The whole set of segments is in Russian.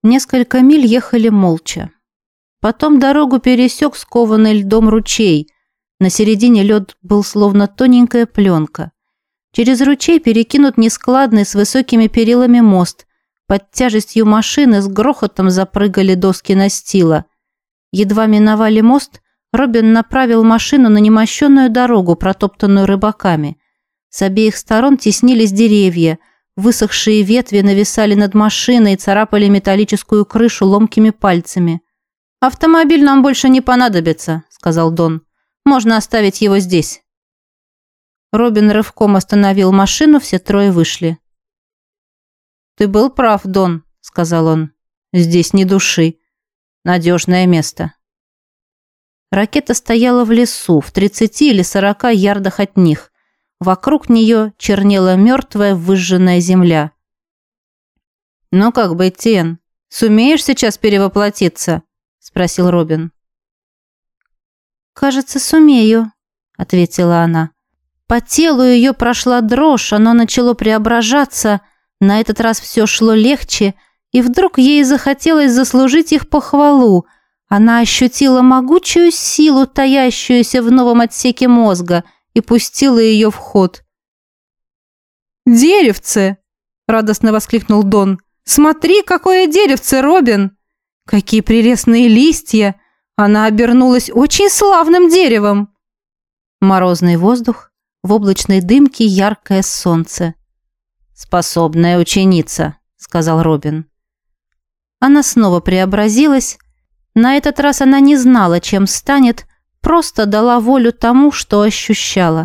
Несколько миль ехали молча. Потом дорогу пересек скованный льдом ручей. На середине лед был словно тоненькая пленка. Через ручей перекинут нескладный с высокими перилами мост. Под тяжестью машины с грохотом запрыгали доски настила. Едва миновали мост, Робин направил машину на немощенную дорогу, протоптанную рыбаками. С обеих сторон теснились деревья. Высохшие ветви нависали над машиной и царапали металлическую крышу ломкими пальцами. «Автомобиль нам больше не понадобится», — сказал Дон. «Можно оставить его здесь». Робин рывком остановил машину, все трое вышли. «Ты был прав, Дон», — сказал он. «Здесь ни души. Надежное место». Ракета стояла в лесу, в 30 или 40 ярдах от них. Вокруг нее чернела мертвая выжженная земля. «Ну как бы, Тен, сумеешь сейчас перевоплотиться?» — спросил Робин. «Кажется, сумею», — ответила она. По телу ее прошла дрожь, оно начало преображаться. На этот раз все шло легче, и вдруг ей захотелось заслужить их похвалу. Она ощутила могучую силу, таящуюся в новом отсеке мозга, и пустила ее в ход. «Деревце!» — радостно воскликнул Дон. «Смотри, какое деревце, Робин! Какие прелестные листья! Она обернулась очень славным деревом!» Морозный воздух, в облачной дымке яркое солнце. «Способная ученица», — сказал Робин. Она снова преобразилась. На этот раз она не знала, чем станет, просто дала волю тому, что ощущала.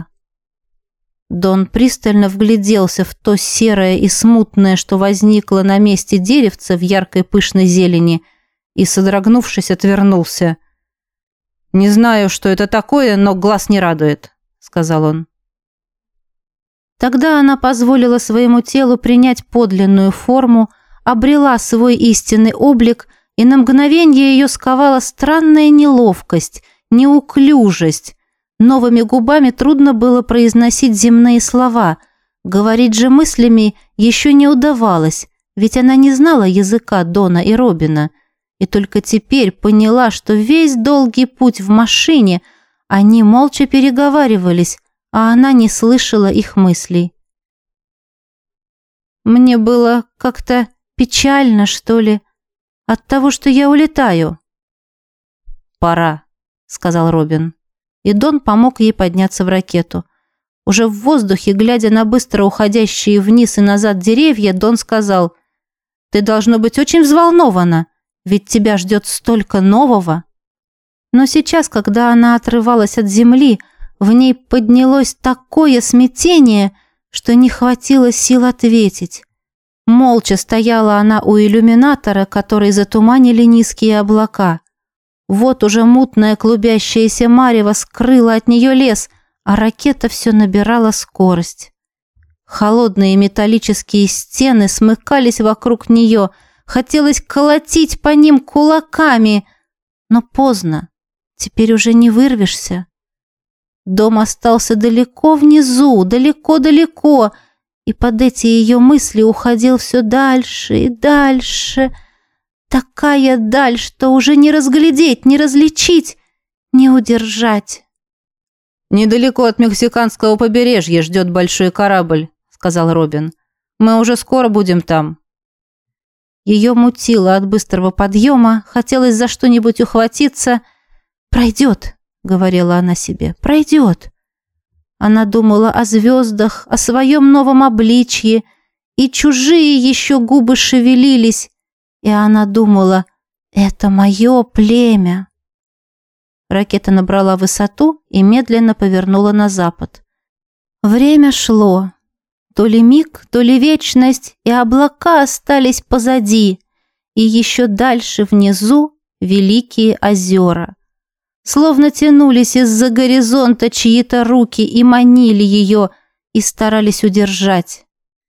Дон пристально вгляделся в то серое и смутное, что возникло на месте деревца в яркой пышной зелени, и, содрогнувшись, отвернулся. «Не знаю, что это такое, но глаз не радует», — сказал он. Тогда она позволила своему телу принять подлинную форму, обрела свой истинный облик, и на мгновение ее сковала странная неловкость, неуклюжесть. Новыми губами трудно было произносить земные слова. Говорить же мыслями еще не удавалось, ведь она не знала языка Дона и Робина, и только теперь поняла, что весь долгий путь в машине они молча переговаривались, а она не слышала их мыслей. «Мне было как-то печально, что ли, от того, что я улетаю». «Пора», — сказал Робин. И Дон помог ей подняться в ракету. Уже в воздухе, глядя на быстро уходящие вниз и назад деревья, Дон сказал: «Ты должно быть очень взволнована, ведь тебя ждет столько нового». Но сейчас, когда она отрывалась от земли, в ней поднялось такое смятение, что не хватило сил ответить. Молча стояла она у иллюминатора, который затуманили низкие облака. Вот уже мутное клубящееся марево скрыло от нее лес, а ракета все набирала скорость. Холодные металлические стены смыкались вокруг нее, хотелось колотить по ним кулаками, но поздно, теперь уже не вырвешься. Дом остался далеко внизу, далеко-далеко, и под эти ее мысли уходил все дальше и дальше. Такая даль, что уже не разглядеть, не различить, не удержать. «Недалеко от мексиканского побережья ждет большой корабль», — сказал Робин. «Мы уже скоро будем там». Ее мутило от быстрого подъема, хотелось за что-нибудь ухватиться. «Пройдет», — говорила она себе, — «пройдет». Она думала о звездах, о своем новом обличье, и чужие еще губы шевелились, и она думала: «Это мое племя». Ракета набрала высоту и медленно повернула на запад. Время шло. То ли миг, то ли вечность, и облака остались позади, и еще дальше внизу великие озера. Словно тянулись из-за горизонта чьи-то руки и манили ее, и старались удержать.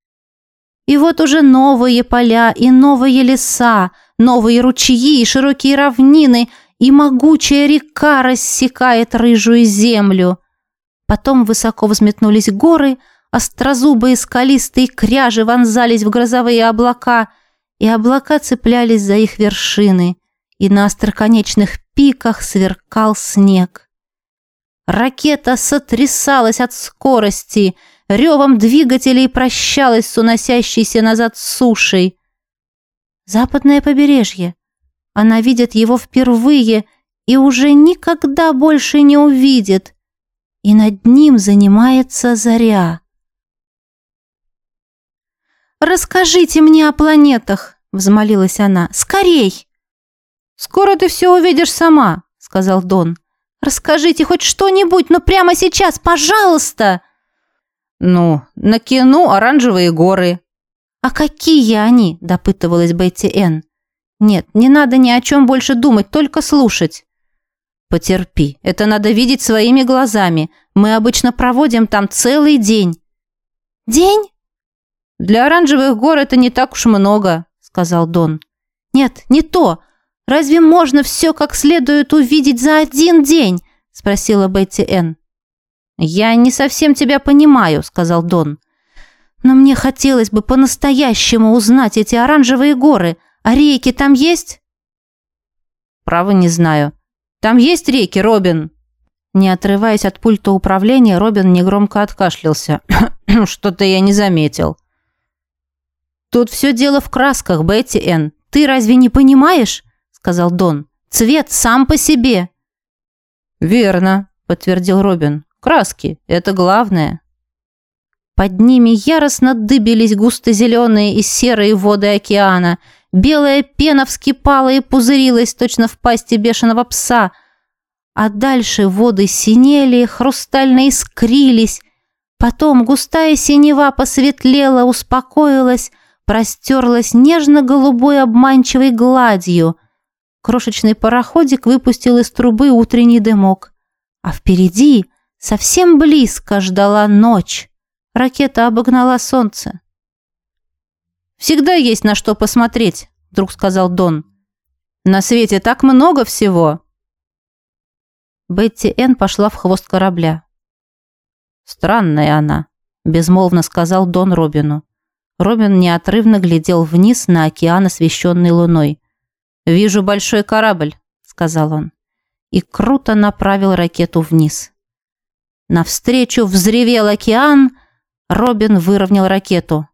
И вот уже новые поля и новые леса, новые ручьи и широкие равнины, и могучая река рассекает рыжую землю. Потом высоко взметнулись горы, острозубые скалистые кряжи вонзались в грозовые облака, и облака цеплялись за их вершины, и на остроконечных пиках сверкал снег. Ракета сотрясалась от скорости, ревом двигателей прощалась с уносящейся назад сушей. Западное побережье. Она видит его впервые и уже никогда больше не увидит. И над ним занимается заря. «Расскажите мне о планетах», — взмолилась она. «Скорей!» «Скоро ты все увидишь сама», — сказал Дон. «Расскажите хоть что-нибудь, но прямо сейчас, пожалуйста!» «Ну, на Кену оранжевые горы». «А какие они?» – допытывалась Бетти Энн. «Нет, не надо ни о чем больше думать, только слушать». «Потерпи, это надо видеть своими глазами. Мы обычно проводим там целый день». «День?» «Для оранжевых гор это не так уж много», – сказал Дон. «Нет, не то. Разве можно все как следует увидеть за один день?» – спросила Бетти Энн. «Я не совсем тебя понимаю», – сказал Дон. «Но мне хотелось бы по-настоящему узнать эти оранжевые горы. А реки там есть?» «Право не знаю. Там есть реки, Робин?» Не отрываясь от пульта управления, Робин негромко откашлялся. «Что-то я не заметил». «Тут все дело в красках, Бетти Энн. Ты разве не понимаешь?» – сказал Дон. «Цвет сам по себе». «Верно», – подтвердил Робин. «Краски – это главное». Под ними яростно дыбились густо-зеленые и серые воды океана. Белая пена вскипала и пузырилась точно в пасти бешеного пса. А дальше воды синели, хрустально искрились. Потом густая синева посветлела, успокоилась, простерлась нежно-голубой обманчивой гладью. Крошечный пароходик выпустил из трубы утренний дымок. А впереди, совсем близко, ждала ночь. Ракета обогнала солнце. «Всегда есть на что посмотреть», — вдруг сказал Дон. «На свете так много всего». Бетти Энн пошла в хвост корабля. «Странная она», — безмолвно сказал Дон Робину. Робин неотрывно глядел вниз на океан, освещенный луной. «Вижу большой корабль», — сказал он, и круто направил ракету вниз. Навстречу взревел океан. Робин выровнял ракету.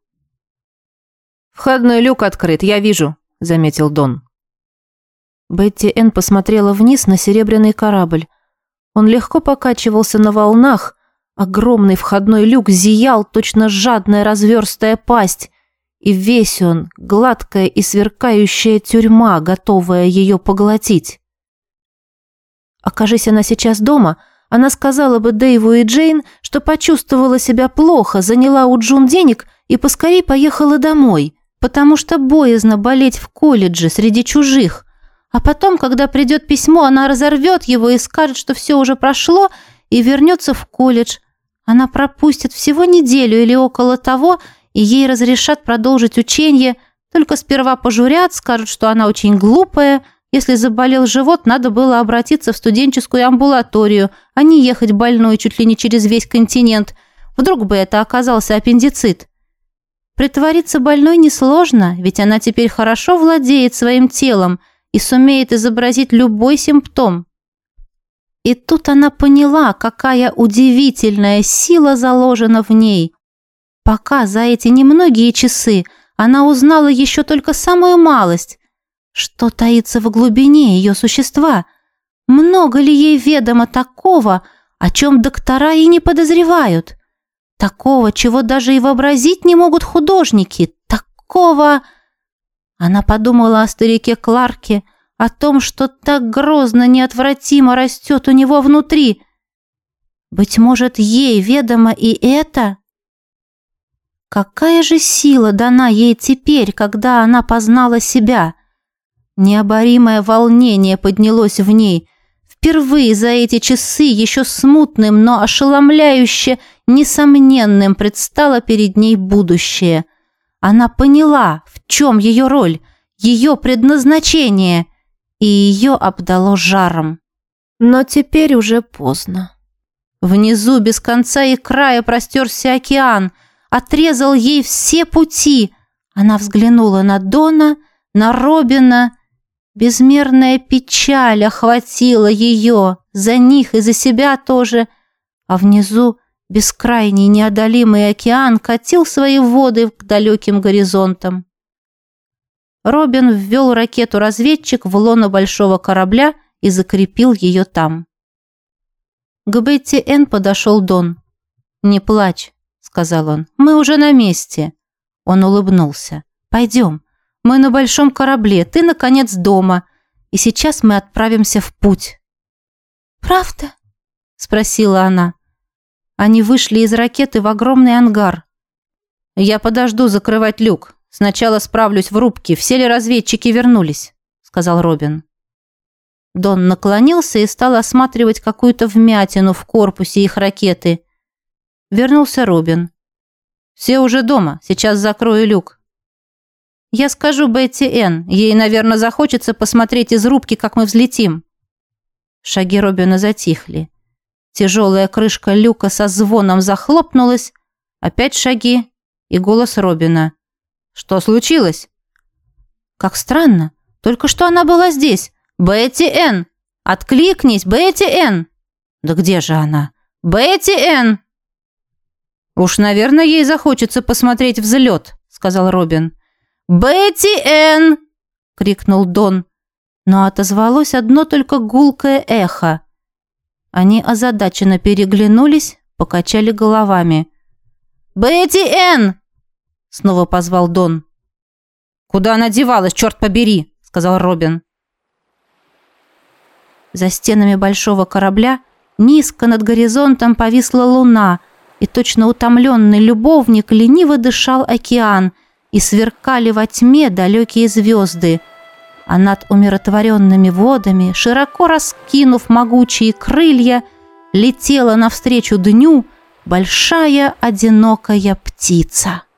«Входной люк открыт, я вижу», — заметил Дон. Бетти Энн посмотрела вниз на серебряный корабль. Он легко покачивался на волнах. Огромный входной люк зиял, точно жадная разверстая пасть. И весь он — гладкая и сверкающая тюрьма, готовая ее поглотить. Окажись она сейчас дома, она сказала бы Дэйву и Джейн, что почувствовала себя плохо, заняла у Джун денег и поскорей поехала домой, потому что боязно болеть в колледже среди чужих. А потом, когда придет письмо, она разорвет его и скажет, что все уже прошло, и вернется в колледж. Она пропустит всего неделю или около того, и ей разрешат продолжить учение, только сперва пожурят, скажут, что она очень глупая. Если заболел живот, надо было обратиться в студенческую амбулаторию, а не ехать больной чуть ли не через весь континент. Вдруг бы это оказался аппендицит. Притвориться больной несложно, ведь она теперь хорошо владеет своим телом и сумеет изобразить любой симптом. И тут она поняла, какая удивительная сила заложена в ней. Пока за эти немногие часы она узнала еще только самую малость. Что таится в глубине ее существа? Много ли ей ведомо такого, о чем доктора и не подозревают? Такого, чего даже и вообразить не могут художники. Такого... Она подумала о старике Кларке, о том, что так грозно, неотвратимо растет у него внутри. Быть может, ей ведомо и это? Какая же сила дана ей теперь, когда она познала себя? Необоримое волнение поднялось в ней. Впервые за эти часы еще смутным, но ошеломляюще, несомненным предстало перед ней будущее. Она поняла, в чем ее роль, ее предназначение, и ее обдало жаром. Но теперь уже поздно. Внизу без конца и края простерся океан, отрезал ей все пути. Она взглянула на Дона, на Робина. Безмерная печаль охватила ее, за них и за себя тоже, а внизу бескрайний неодолимый океан катил свои воды к далеким горизонтам. Робин ввел ракету-разведчик в лоно большого корабля и закрепил ее там. К Бетти Энн подошел Дон. «Не плачь», — сказал он, — «мы уже на месте». Он улыбнулся. «Пойдем, мы на большом корабле, ты, наконец, дома, и сейчас мы отправимся в путь». «Правда?» — спросила она. Они вышли из ракеты в огромный ангар. «Я подожду закрывать люк. Сначала справлюсь в рубке, все ли разведчики вернулись», — сказал Робин. Дон наклонился и стал осматривать какую-то вмятину в корпусе их ракеты. Вернулся Робин. «Все уже дома, сейчас закрою люк». «Я скажу Бетти Энн, ей, наверное, захочется посмотреть из рубки, как мы взлетим». Шаги Робина затихли. Тяжелая крышка люка со звоном захлопнулась. Опять шаги и голос Робина. «Что случилось?» «Как странно. Только что она была здесь. Бетти Энн! Откликнись, Бетти Энн!» «Да где же она?» «Бетти Энн!» «Уж, наверное, ей захочется посмотреть взлет», — сказал Робин. «Бетти Энн!» — крикнул Дон. Но отозвалось одно только гулкое эхо. Они озадаченно переглянулись, покачали головами. «Бетти Энн!» — снова позвал Дон. «Куда она девалась, черт побери?» — сказал Робин. За стенами большого корабля низко над горизонтом повисла луна, и точно утомленный любовник лениво дышал океан, и сверкали во тьме далекие звезды. А над умиротворенными водами, широко раскинув могучие крылья, летела навстречу дню большая одинокая птица.